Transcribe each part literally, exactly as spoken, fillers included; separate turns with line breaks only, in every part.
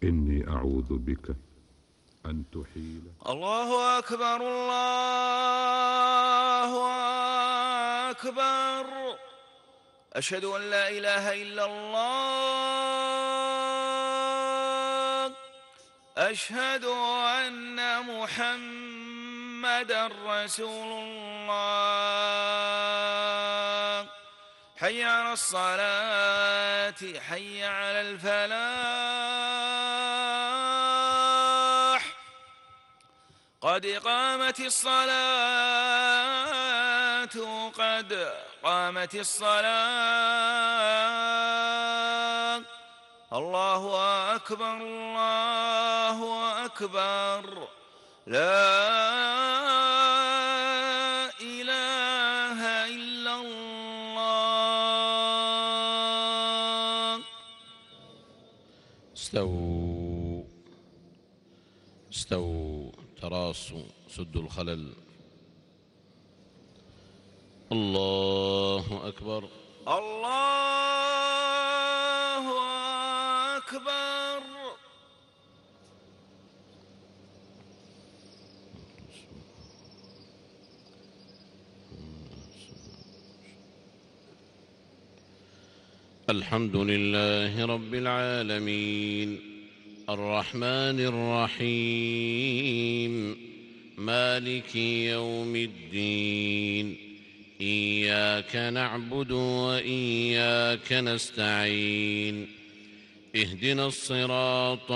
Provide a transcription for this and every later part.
إني أعوذ بك أن تحيل.
الله أكبر الله أكبر. أشهد أن لا إله إلا الله. أشهد أن محمدًا رسول الله. حي على الصلاة حي على الفلاح. قد قامت الصلاة قد قامت الصلاة. الله أكبر الله أكبر. لا إله إلا الله.
استووا استووا تراصوا سدوا الخلل. الله أكبر
الله أكبر.
الحمد لله رب العالمين الرحمن الرحيم مالك يوم الدين. إياك نعبد وإياك نستعين. اهدنا الصراط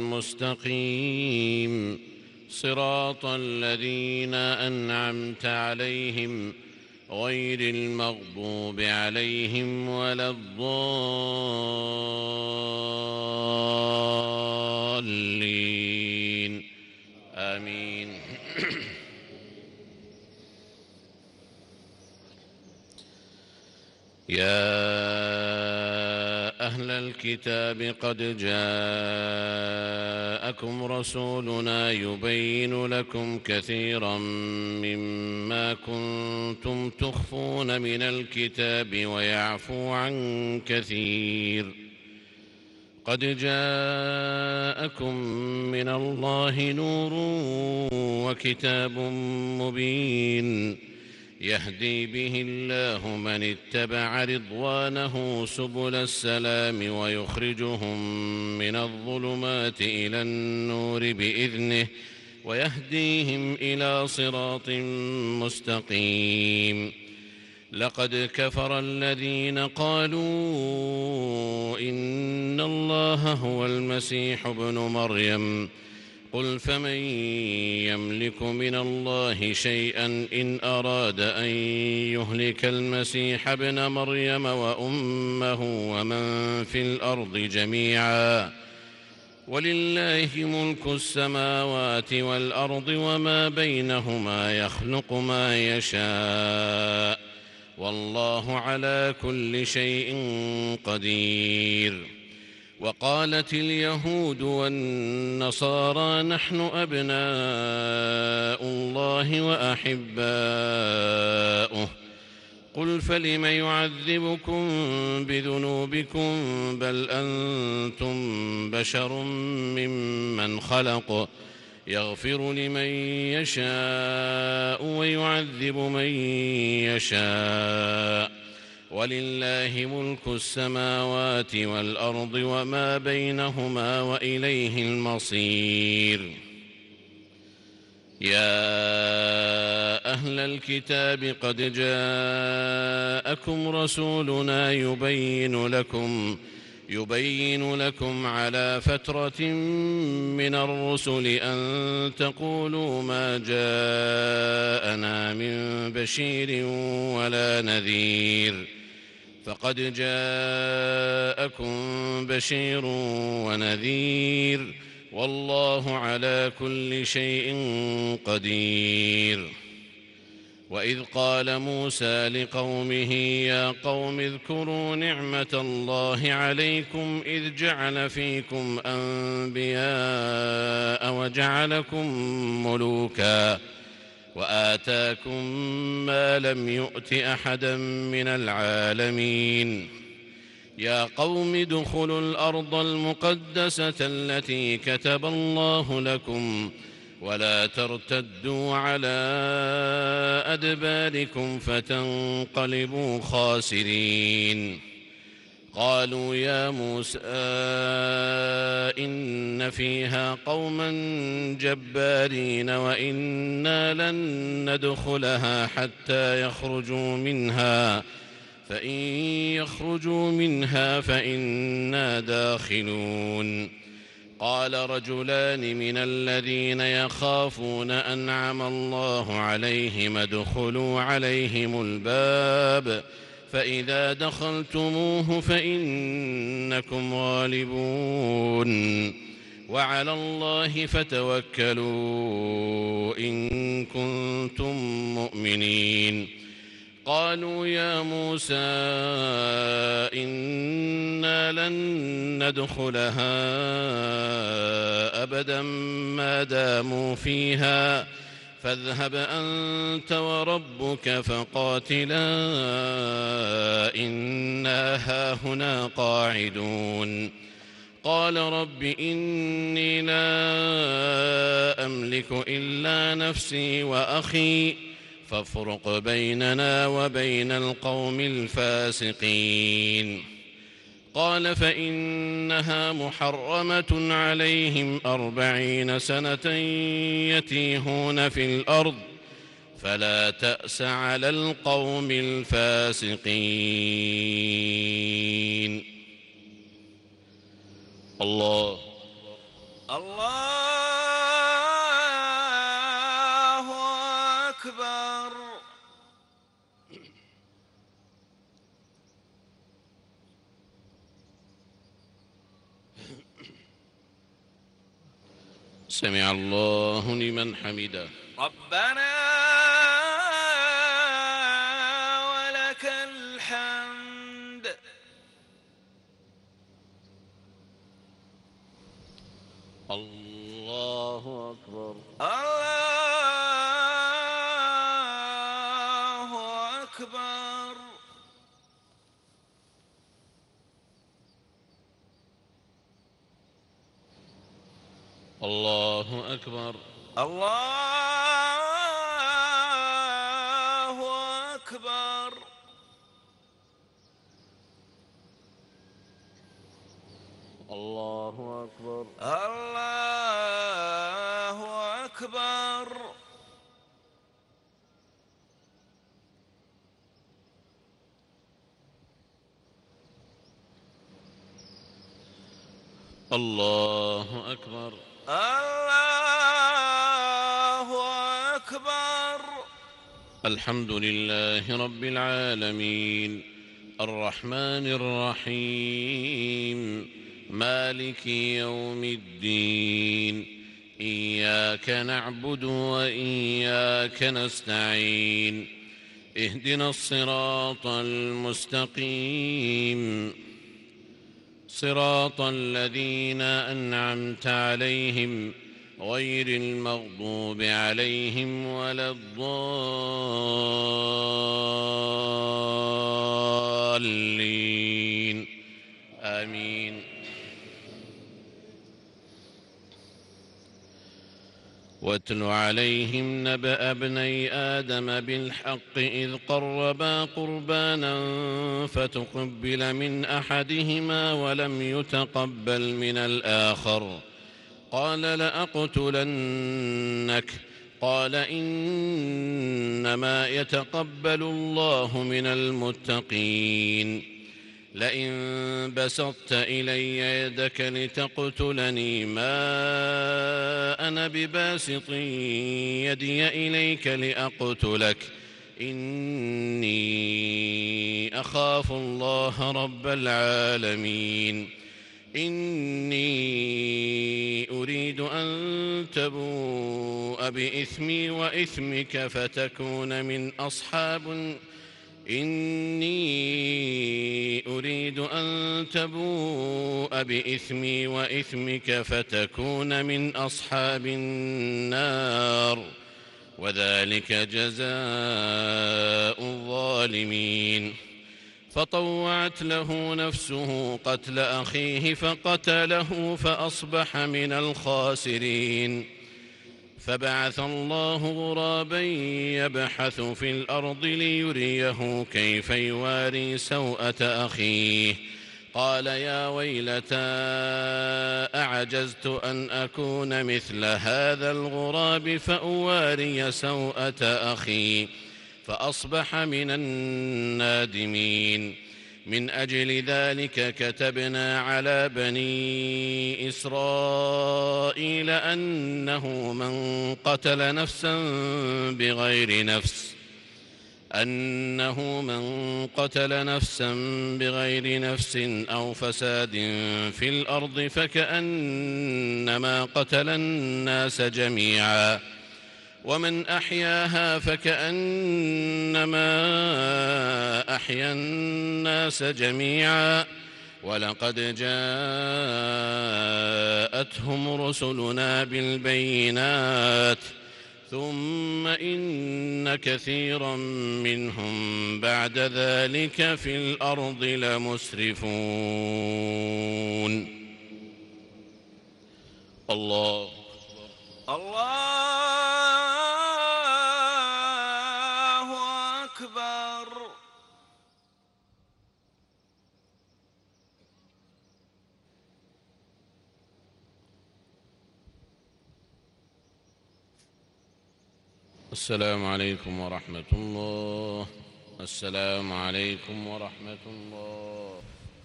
المستقيم صراط الذين أنعمت عليهم غير المغضوب عليهم ولا الضالين آمين. يا أهل الكتاب قد جاءكم رسولنا يبين لكم كثيرا مما كنتم تخفون من الكتاب ويعفو عن كثير. قد جاءكم من الله نور وكتاب مبين يهدي به الله من اتبع رضوانه سبل السلام ويخرجهم من الظلمات إلى النور بإذنه ويهديهم إلى صراط مستقيم. لقد كفر الذين قالوا إن الله هو المسيح ابن مريم. قل فمن يملك من الله شيئا إن أراد أن يهلك المسيح ابن مريم وأمه ومن في الأرض جميعا ولله ملك السماوات والأرض وما بينهما يخلق ما يشاء والله على كل شيء قدير. وقالت اليهود والنصارى نحن أبناء الله وأحباؤه. قل فلم يعذبكم بذنوبكم بل أنتم بشر ممن خلق يغفر لمن يشاء ويعذب من يشاء ولله ملك السماوات والأرض وما بينهما وإليه المصير. يا أهل الكتاب قد جاءكم رسولنا يبين لكم يبين لكم على فترة من الرسل أن تقولوا ما جاءنا من بشير ولا نذير. فقد جاءكم بشير ونذير والله على كل شيء قدير. وإذ قال موسى لقومه يا قوم اذكروا نعمة الله عليكم إذ جعل فيكم أنبياء وجعلكم ملوكا وآتاكم ما لم يؤت أحدا من العالمين. يا قوم ادخلوا الأرض المقدسة التي كتب الله لكم ولا ترتدوا على أدباركم فتنقلبوا خاسرين. قالوا يا موسى إن فيها قوما جبارين وإنا لن ندخلها حتى يخرجوا منها فإن يخرجوا منها فإنا داخلون. قال رجلان من الذين يخافون أنعم الله عليهم ادخلوا عليهم الباب فإذا دخلتموه فإنكم غالبون وعلى الله فتوكلوا إن كنتم مؤمنين. قالوا يا موسى إنا لن ندخلها أبدا ما داموا فيها فاذهب أنت وربك فقاتلا إنا هاهنا قاعدون. قال رب إني لا أملك إلا نفسي وأخي فافرق بيننا وبين القوم الفاسقين. قال فإنها محرمة عليهم أربعين سنة يتيهون في الأرض فلا تأس على القوم الفاسقين. الله
الله أكبر.
سمع الله لمن حمده.
ربنا ولك الحمد.
الله أكبر.
الله أكبر.
الله أكبر.
الله أكبر.
الله أكبر.
الله أكبر.
الله أكبر.
الله أكبر.
الحمد لله رب العالمين الرحمن الرحيم مالك يوم الدين إياك نعبد وإياك نستعين اهدنا الصراط المستقيم صراط الذين أنعمت عليهم غير المغضوب عليهم ولا الضالين آمين. واتل عليهم نبأ ابني آدم بالحق إذ قربا قربانا فتقبل من أحدهما ولم يتقبل من الآخر قال لأقتلنك قال إنما يتقبل الله من المتقين. لئن بسطت إلي يدك لتقتلني ما أنا بباسط يدي إليك لأقتلك إني أخاف الله رب العالمين. إني أريد أن تبوء بإثمي وإثمك فتكون من أصحاب إني أريد أن تبوء بإثمي وإثمك فتكون من أصحاب النار وذلك جزاء الظالمين. فطوعت له نفسه قتل أخيه فقتله فأصبح من الخاسرين. فبعث الله غرابا يبحث في الأرض ليريه كيف يواري سوءة أخيه، قال يا ويلتى أعجزت أن أكون مثل هذا الغراب فأواري سوءة أخي، فأصبح من النادمين. من أجل ذلك كتبنا على بني إسرائيل أنه من قتل نفسا بغير نفس أنه من قتل نفسا بغير نفس أو فساد في الأرض فكأنما قتل الناس جميعا، ومن أحياها فكأنما أحيا الناس جميعا، ولقد جاءتهم رسلنا بالبينات ثم إن كثيرا منهم بعد ذلك في الأرض لمسرفون. الله
الله أكبر.
السلام عليكم ورحمة الله. السلام عليكم ورحمة الله.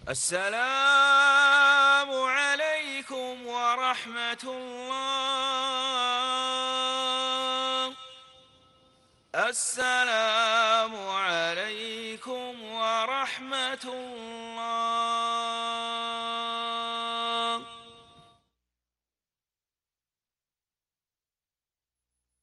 السلام عليكم ورحمة الله. السلام عليكم ورحمة الله.